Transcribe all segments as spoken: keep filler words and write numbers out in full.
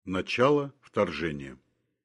Начало вторжения.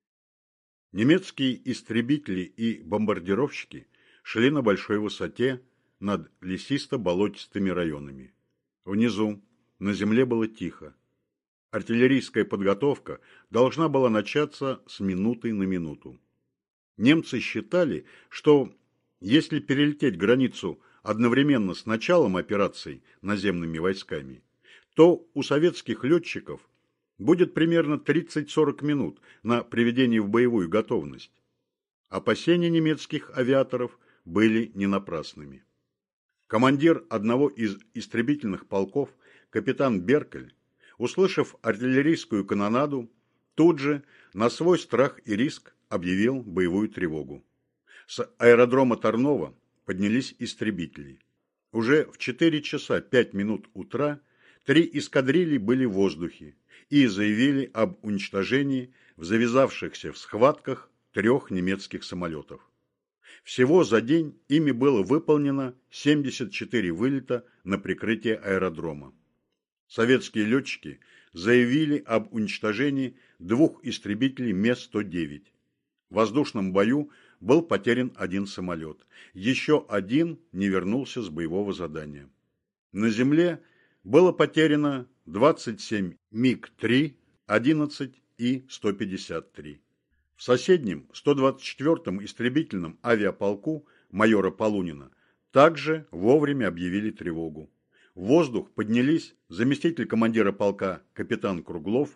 Немецкие истребители и бомбардировщики шли на большой высоте над лесисто-болотистыми районами. Внизу, на земле, было тихо. Артиллерийская подготовка должна была начаться с минуты на минуту. Немцы считали, что если перелететь границу одновременно с началом операций наземными войсками, то у советских летчиков будет примерно тридцать-сорок минут на приведение в боевую готовность. Опасения немецких авиаторов были не напрасными. Командир одного из истребительных полков, капитан Беркель, услышав артиллерийскую канонаду, тут же на свой страх и риск объявил боевую тревогу. С аэродрома Тарнова поднялись истребители. Уже в четыре часа пять минут утра три эскадрильи были в воздухе и заявили об уничтожении в завязавшихся в схватках трех немецких самолетов. Всего за день ими было выполнено семьдесят четыре вылета на прикрытие аэродрома. Советские летчики заявили об уничтожении двух истребителей Ме сто девять. В воздушном бою был потерян один самолет. Еще один не вернулся с боевого задания. На земле было потеряно двадцать семь миг три, одиннадцать и сто пятьдесят три. В соседнем сто двадцать четвёртом истребительном авиаполку майора Полунина также вовремя объявили тревогу. В воздух поднялись заместитель командира полка капитан Круглов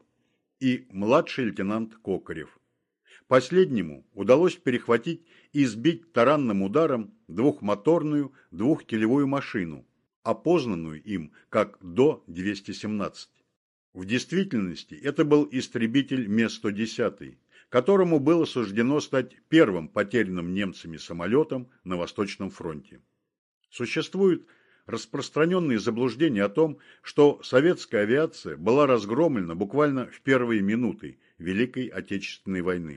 и младший лейтенант Кокарев. Последнему удалось перехватить и сбить таранным ударом двухмоторную двухкилевую машину, опознанную им как До двести семнадцать. В действительности это был истребитель Ме сто десять, которому было суждено стать первым потерянным немцами самолетом на Восточном фронте. Существует распространенные заблуждения о том, что советская авиация была разгромлена буквально в первые минуты Великой Отечественной войны.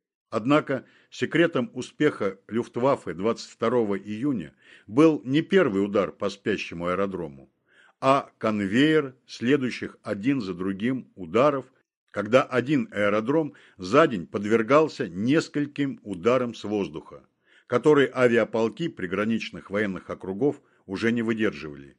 Однако секретом успеха Люфтваффе двадцать второго июня был не первый удар по спящему аэродрому, а конвейер следующих один за другим ударов, когда один аэродром за день подвергался нескольким ударам с воздуха, которые авиаполки приграничных военных округов уже не выдерживали.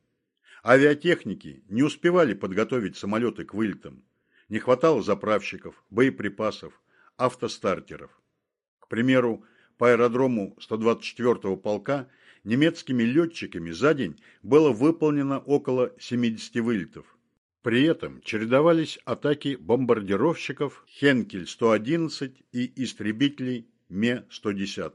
Авиатехники не успевали подготовить самолеты к вылетам, не хватало заправщиков, боеприпасов, автостартеров. К примеру, по аэродрому сто двадцать четвёртого полка немецкими летчиками за день было выполнено около семидесяти вылетов. При этом чередовались атаки бомбардировщиков Хенкель сто одиннадцать и истребителей Ме сто десять.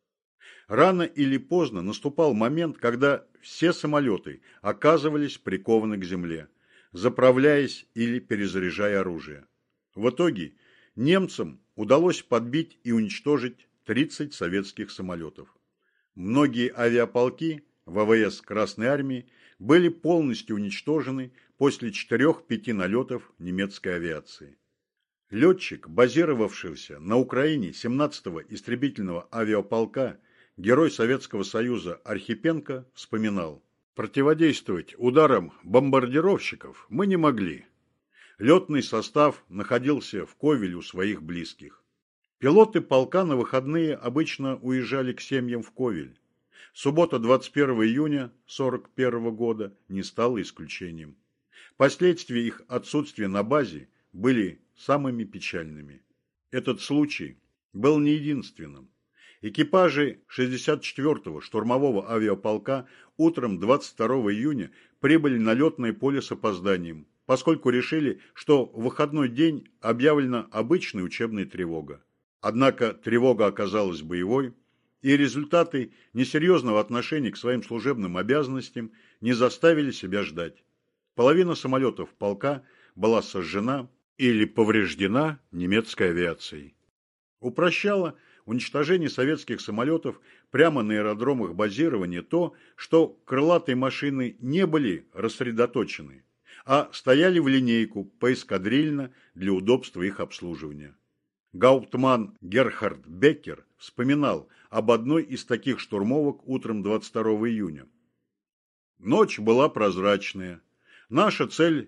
Рано или поздно наступал момент, когда все самолеты оказывались прикованы к земле, заправляясь или перезаряжая оружие. В итоге немцам удалось подбить и уничтожить тридцать советских самолетов. Многие авиаполки ВВС Красной Армии были полностью уничтожены после четырех-пяти налетов немецкой авиации. Летчик, базировавшийся на Украине семнадцатого истребительного авиаполка, герой Советского Союза Архипенко, вспоминал: «Противодействовать ударам бомбардировщиков мы не могли. Летный состав находился в Ковеле у своих близких. Пилоты полка на выходные обычно уезжали к семьям в Ковель. Суббота двадцать первого июня сорок первого года не стала исключением. Последствия их отсутствия на базе были самыми печальными. Этот случай был не единственным. Экипажи шестьдесят четвёртого штурмового авиаполка утром двадцать второго июня прибыли на летное поле с опозданием, поскольку решили, что в выходной день объявлена обычная учебная тревога. Однако тревога оказалась боевой, и результаты несерьезного отношения к своим служебным обязанностям не заставили себя ждать. Половина самолетов полка была сожжена или повреждена немецкой авиацией. Упрощало уничтожение советских самолетов прямо на аэродромах базирования то, что крылатые машины не были рассредоточены, а стояли в линейку поэскадрильно для удобства их обслуживания. Гауптман Герхард Беккер вспоминал об одной из таких штурмовок утром двадцать второго июня. Ночь была прозрачная. Наша цель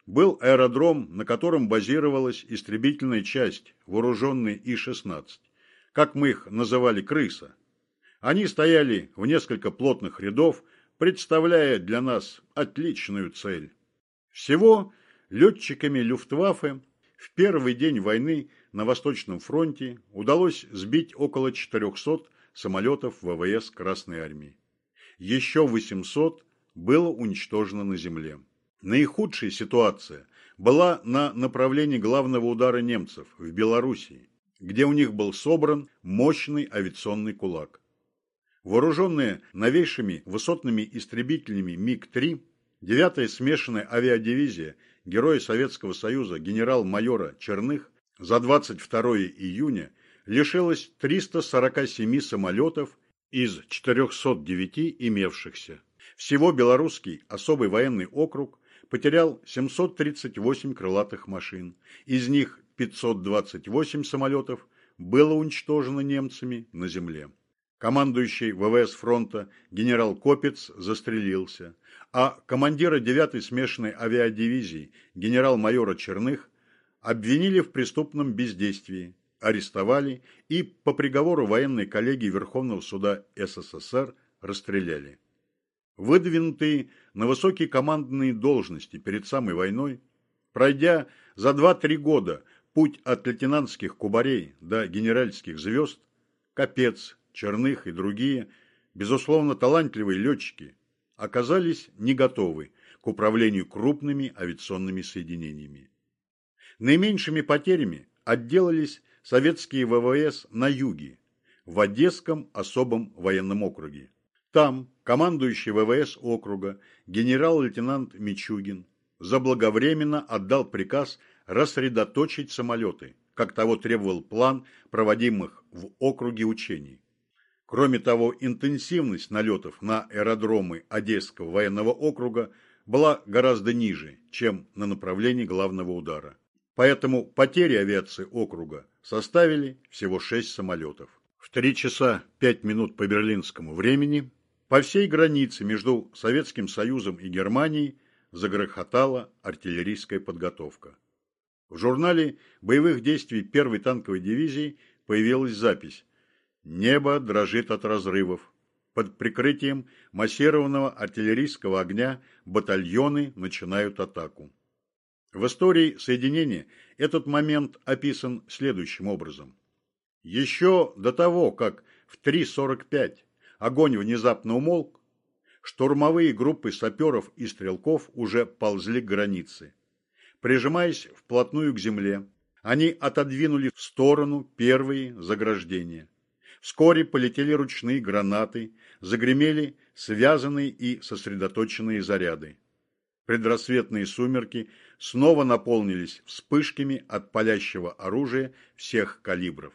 был аэродром, на котором базировалась истребительная часть, вооруженные И шестнадцать, как мы их называли «крыса». Они стояли в несколько плотных рядов, представляя для нас отличную цель. Всего летчиками Люфтваффе в первый день войны на Восточном фронте удалось сбить около четырехсот самолетов ВВС Красной Армии. Еще восемьсот было уничтожено на земле. Наихудшая ситуация была на направлении главного удара немцев в Белоруссии, где у них был собран мощный авиационный кулак. Вооруженные новейшими высотными истребителями МиГ три, девятая смешанная авиадивизия Героя Советского Союза генерал-майора Черных за двадцать второе июня лишилась триста сорока семи самолетов из четырехсот девяти имевшихся. Всего Белорусский особый военный округ потерял семьсот тридцать восемь крылатых машин, из них пятьсот двадцать восемь самолетов было уничтожено немцами на земле. Командующий ВВС фронта генерал Копец застрелился, а командира девятой смешанной авиадивизии генерал-майора Черных обвинили в преступном бездействии, арестовали и по приговору военной коллегии Верховного суда СССР расстреляли. Выдвинутые на высокие командные должности перед самой войной, пройдя за два-три года путь от лейтенантских кубарей до генеральских звезд, Копец, Черных и другие, безусловно, талантливые летчики, оказались не готовы к управлению крупными авиационными соединениями. Наименьшими потерями отделались советские ВВС на юге, в Одесском особом военном округе. Там командующий ВВС округа генерал-лейтенант Мичугин заблаговременно отдал приказ рассредоточить самолеты, как того требовал план проводимых в округе учений. Кроме того, интенсивность налетов на аэродромы Одесского военного округа была гораздо ниже, чем на направлении главного удара. Поэтому потери авиации округа составили всего шесть самолетов. В три часа пять минут по берлинскому времени по всей границе между Советским Союзом и Германией загрохотала артиллерийская подготовка. В журнале боевых действий первой танковой дивизии появилась запись: «Небо дрожит от разрывов. Под прикрытием массированного артиллерийского огня батальоны начинают атаку». В истории соединения этот момент описан следующим образом. Еще до того, как в три сорок пять огонь внезапно умолк, штурмовые группы саперов и стрелков уже ползли к границе. Прижимаясь вплотную к земле, они отодвинули в сторону первые заграждения. Вскоре полетели ручные гранаты, загремели связанные и сосредоточенные заряды. Предрассветные сумерки снова наполнились вспышками от палящего оружия всех калибров.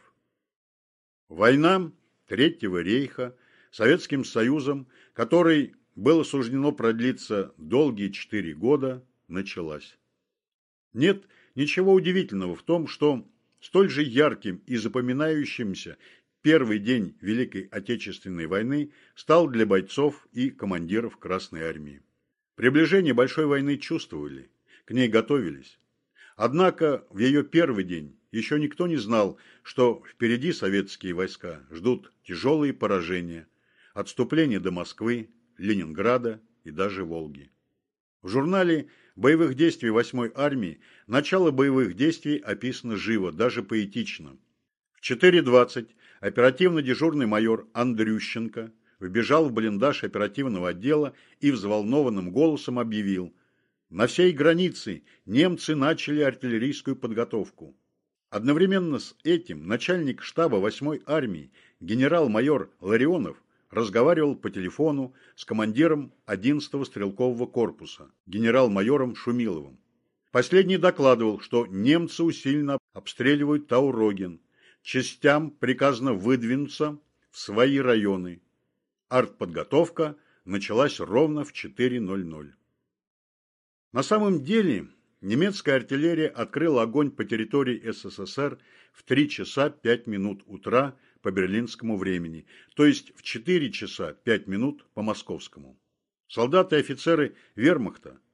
Война Третьего рейха Советским Союзом, которой было суждено продлиться долгие четыре года, началась. Нет ничего удивительного в том, что столь же ярким и запоминающимся первый день Великой Отечественной войны стал для бойцов и командиров Красной Армии. Приближение большой войны чувствовали, к ней готовились. Однако в ее первый день еще никто не знал, что впереди советские войска ждут тяжелые поражения, отступление до Москвы, Ленинграда и даже Волги. В журнале боевых действий восьмой армии начало боевых действий описано живо, даже поэтично. В четыре двадцать оперативно-дежурный майор Андрющенко вбежал в блиндаж оперативного отдела и взволнованным голосом объявил: «На всей границе немцы начали артиллерийскую подготовку». Одновременно с этим начальник штаба восьмой армии генерал-майор Ларионов разговаривал по телефону с командиром одиннадцатого стрелкового корпуса генерал-майором Шумиловым. Последний докладывал, что немцы усиленно обстреливают Тауроген. Частям приказано выдвинуться в свои районы. Артподготовка началась ровно в четыре ноль ноль. На самом деле немецкая артиллерия открыла огонь по территории СССР в три часа пять минут утра по берлинскому времени, то есть в четыре часа пять минут по московскому. Солдаты и офицеры вермахта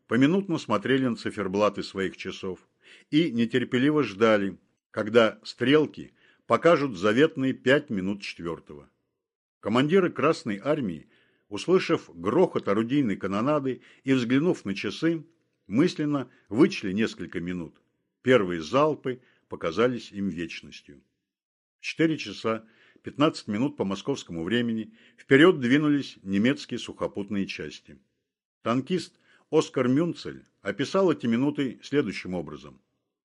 поминутно смотрели на циферблаты своих часов и нетерпеливо ждали, когда стрелки покажут заветные пять минут четвертого. Командиры Красной Армии, услышав грохот орудийной канонады и взглянув на часы, мысленно вычли несколько минут. Первые залпы показались им вечностью. В четыре часа пятнадцать минут по московскому времени вперед двинулись немецкие сухопутные части. Танкист Оскар Мюнцель описал эти минуты следующим образом.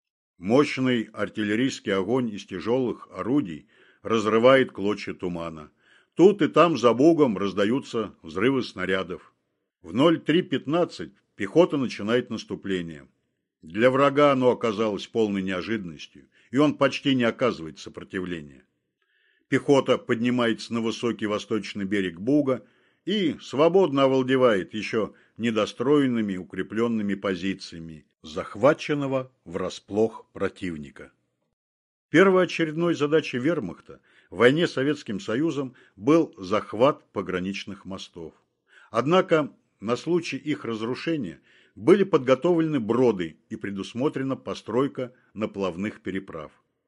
Мощный артиллерийский огонь из тяжелых орудий разрывает клочья тумана. Тут и там за бугом раздаются взрывы снарядов. В ноль три пятнадцать пехота начинает наступление. Для врага оно оказалось полной неожиданностью, и он почти не оказывает сопротивления. Пехота поднимается на высокий восточный берег Буга и свободно овладевает еще недостроенными укрепленными позициями захваченного врасплох противника. Первоочередной задачей вермахта в войне с Советским Союзом был захват пограничных мостов. Однако на случай их разрушения были подготовлены броды и предусмотрена постройка наплавных переправ.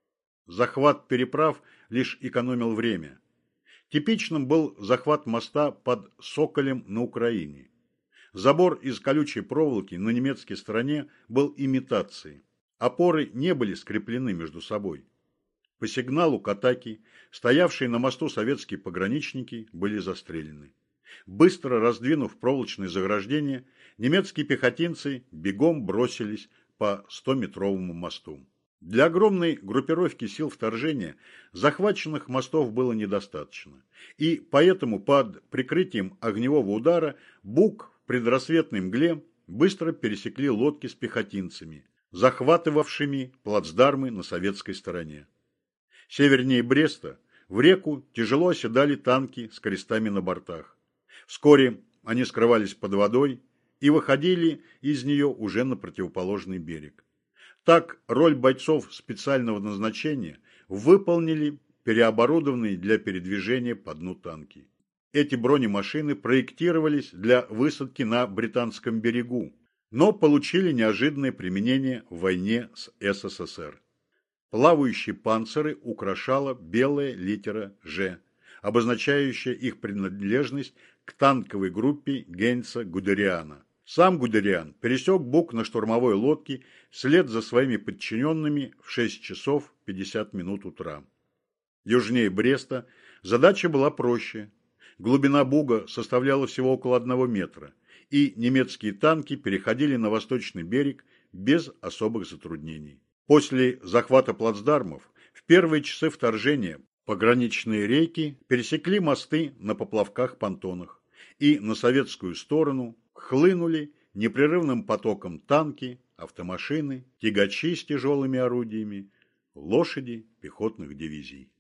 Захват переправ лишь экономил время. Типичным был захват моста под Соколем на Украине. Забор из колючей проволоки на немецкой стороне был имитацией. Опоры не были скреплены между собой. По сигналу к атаке стоявшие на мосту советские пограничники были застрелены. Быстро раздвинув проволочные заграждения, немецкие пехотинцы бегом бросились по стометровому мосту. Для огромной группировки сил вторжения захваченных мостов было недостаточно, и поэтому под прикрытием огневого удара Буг в предрассветной мгле быстро пересекли лодки с пехотинцами, захватывавшими плацдармы на советской стороне. Севернее Бреста в реку тяжело оседали танки с крестами на бортах. Вскоре они скрывались под водой и выходили из нее уже на противоположный берег. Так роль бойцов специального назначения выполнили переоборудованные для передвижения по дну танки. Эти бронемашины проектировались для высадки на британском берегу, но получили неожиданное применение в войне с СССР. Плавающие панциры украшала белая литера «Ж», обозначающая их принадлежность к танковой группе Гейнца-Гудериана. Сам Гудериан пересек Буг на штурмовой лодке вслед за своими подчиненными в шесть часов пятьдесят минут утра. Южнее Бреста задача была проще. Глубина Буга составляла всего около одного метра, и немецкие танки переходили на восточный берег без особых затруднений. После захвата плацдармов в первые часы вторжения пограничные рейки пересекли мосты на поплавках-понтонах, и на советскую сторону хлынули непрерывным потоком танки, автомашины, тягачи с тяжелыми орудиями, лошади пехотных дивизий.